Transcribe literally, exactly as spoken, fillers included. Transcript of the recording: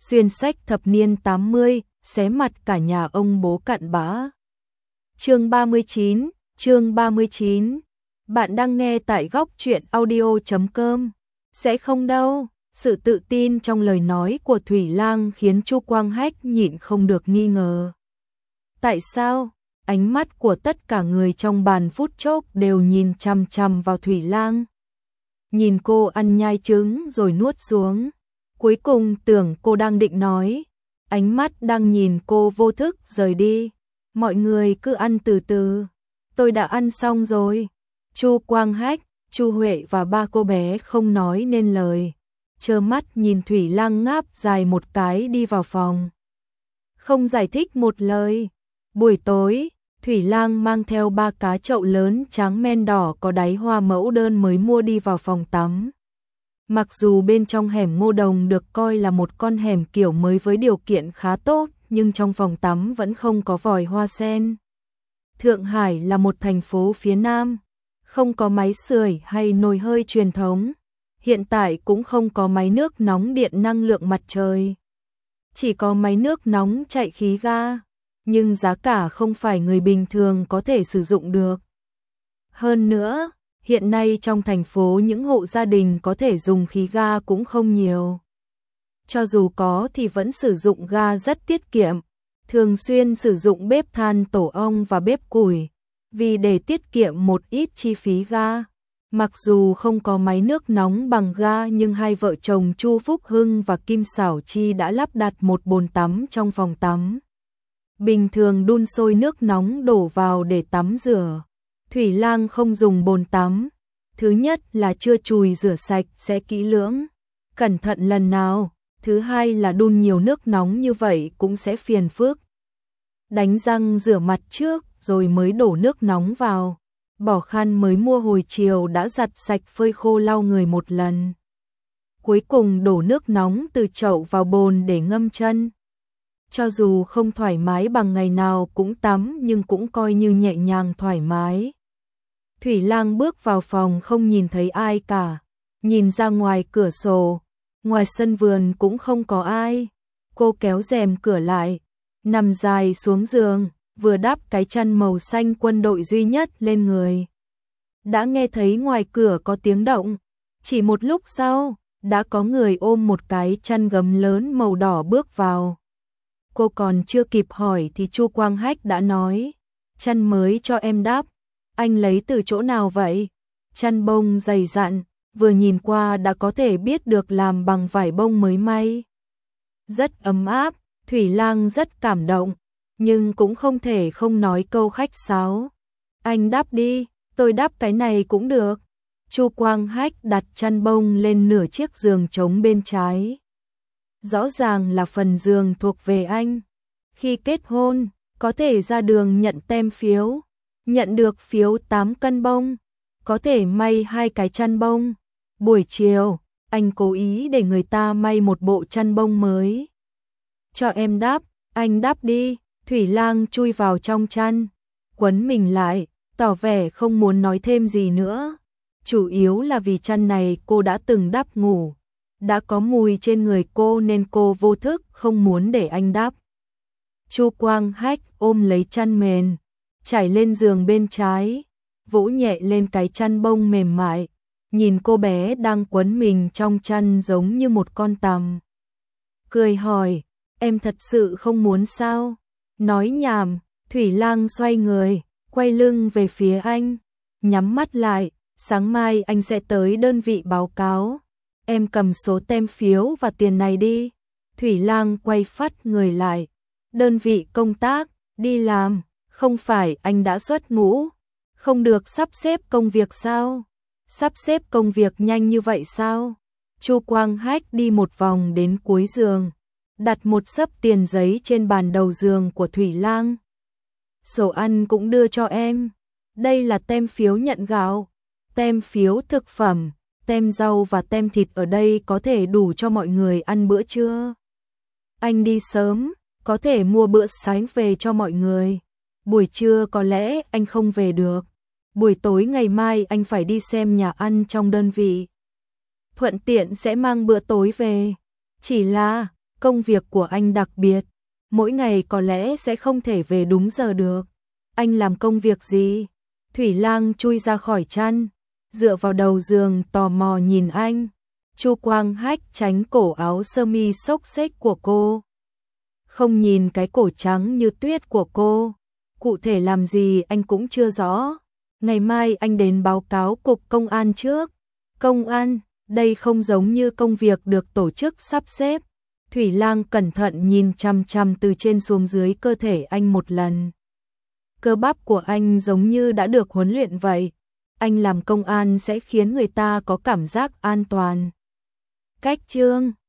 xuyên sách thập niên tám mươi, xé mặt cả nhà ông bố cặn bã. Chương ba mươi chín, chương ba mươi chín. Bạn đang nghe tại góc truyện audio chấm com. Sẽ không đâu. Sự tự tin trong lời nói của Thủy Lang khiến Chu Quang Hách nhịn không được nghi ngờ. Tại sao? Ánh mắt của tất cả người trong bàn phút chốc đều nhìn chằm chằm vào Thủy Lang. Nhìn cô ăn nhai trứng rồi nuốt xuống. Cuối cùng tưởng cô đang định nói. Ánh mắt đang nhìn cô vô thức rời đi. Mọi người cứ ăn từ từ. Tôi đã ăn xong rồi. Chu Quang Hách, Chu Huệ và ba cô bé không nói nên lời. Trơ mắt nhìn Thủy Lang ngáp dài một cái đi vào phòng. Không giải thích một lời. Buổi tối, Thủy Lang mang theo ba cá chậu lớn tráng men đỏ có đáy hoa mẫu đơn mới mua đi vào phòng tắm. Mặc dù bên trong hẻm Ngô Đồng được coi là một con hẻm kiểu mới với điều kiện khá tốt, nhưng trong phòng tắm vẫn không có vòi hoa sen. Thượng Hải là một thành phố phía Nam, không có máy sưởi hay nồi hơi truyền thống. Hiện tại cũng không có máy nước nóng điện năng lượng mặt trời. Chỉ có máy nước nóng chạy khí ga, nhưng giá cả không phải người bình thường có thể sử dụng được. Hơn nữa, hiện nay trong thành phố những hộ gia đình có thể dùng khí ga cũng không nhiều. Cho dù có thì vẫn sử dụng ga rất tiết kiệm, thường xuyên sử dụng bếp than tổ ong và bếp củi, vì để tiết kiệm một ít chi phí ga. Mặc dù không có máy nước nóng bằng ga nhưng hai vợ chồng Chu Phúc Hưng và Kim Xảo Chi đã lắp đặt một bồn tắm trong phòng tắm. Bình thường đun sôi nước nóng đổ vào để tắm rửa. Thủy Lang không dùng bồn tắm. Thứ nhất là chưa chùi rửa sạch sẽ kỹ lưỡng, cẩn thận lần nào. Thứ hai là đun nhiều nước nóng như vậy cũng sẽ phiền phức. Đánh răng rửa mặt trước rồi mới đổ nước nóng vào. Bỏ khăn mới mua hồi chiều đã giặt sạch phơi khô lau người một lần. Cuối cùng đổ nước nóng từ chậu vào bồn để ngâm chân. Cho dù không thoải mái bằng ngày nào cũng tắm nhưng cũng coi như nhẹ nhàng thoải mái. Thủy Lang bước vào phòng không nhìn thấy ai cả. Nhìn ra ngoài cửa sổ, ngoài sân vườn cũng không có ai. Cô kéo rèm cửa lại, nằm dài xuống giường, vừa đắp cái chăn màu xanh quân đội duy nhất lên người. Đã nghe thấy ngoài cửa có tiếng động. Chỉ một lúc sau, đã có người ôm một cái chăn gấm lớn màu đỏ bước vào. Cô còn chưa kịp hỏi thì Chu Quang Hách đã nói, chăn mới cho em đắp. Anh lấy từ chỗ nào vậy? Chăn bông dày dặn, vừa nhìn qua đã có thể biết được làm bằng vải bông mới may. Rất ấm áp, Thủy Lang rất cảm động, nhưng cũng không thể không nói câu khách sáo. Anh đắp đi, tôi đắp cái này cũng được. Chu Quang Hách đặt chăn bông lên nửa chiếc giường trống bên trái. Rõ ràng là phần giường thuộc về anh. Khi kết hôn, có thể ra đường nhận tem phiếu, nhận được phiếu tám cân bông, có thể may hai cái chăn bông. Buổi chiều, anh cố ý để người ta may một bộ chăn bông mới. Cho em đắp, anh đắp đi. Thủy Lang chui vào trong chăn, quấn mình lại, tỏ vẻ không muốn nói thêm gì nữa. Chủ yếu là vì chăn này cô đã từng đắp ngủ, đã có mùi trên người cô nên cô vô thức không muốn để anh đắp. Chu Quang Hách ôm lấy chăn mền, trải lên giường bên trái, vỗ nhẹ lên cái chăn bông mềm mại, nhìn cô bé đang quấn mình trong chăn giống như một con tằm. Cười hỏi, em thật sự không muốn sao? Nói nhảm. Thủy Lang xoay người, quay lưng về phía anh, nhắm mắt lại, sáng mai anh sẽ tới đơn vị báo cáo. Em cầm số tem phiếu và tiền này đi. Thủy Lang quay phắt người lại. Đơn vị công tác, đi làm, không phải anh đã xuất ngũ, không được sắp xếp công việc sao? Sắp xếp công việc nhanh như vậy sao? Chu Quang Hách đi một vòng đến cuối giường, đặt một xấp tiền giấy trên bàn đầu giường của Thủy Lang. Sổ ăn cũng đưa cho em. Đây là tem phiếu nhận gạo, tem phiếu thực phẩm, tem rau và tem thịt, ở đây có thể đủ cho mọi người ăn bữa trưa. Anh đi sớm, có thể mua bữa sáng về cho mọi người. Buổi trưa có lẽ anh không về được. Buổi tối ngày mai anh phải đi xem nhà ăn trong đơn vị. Thuận tiện sẽ mang bữa tối về. Chỉ là, Công việc của anh đặc biệt, mỗi ngày có lẽ sẽ không thể về đúng giờ được. Anh làm công việc gì? Thủy Lang chui ra khỏi chăn, dựa vào đầu giường tò mò nhìn anh. Chu Quang Hách tránh cổ áo sơ mi xốc xếch của cô. Không nhìn cái cổ trắng như tuyết của cô. Cụ thể làm gì anh cũng chưa rõ. Ngày mai anh đến báo cáo cục công an trước. Công an, đây không giống như công việc được tổ chức sắp xếp. Thủy Lang cẩn thận nhìn chằm chằm từ trên xuống dưới cơ thể anh một lần. Cơ bắp của anh giống như đã được huấn luyện vậy. Anh làm công an sẽ khiến người ta có cảm giác an toàn. Cách chương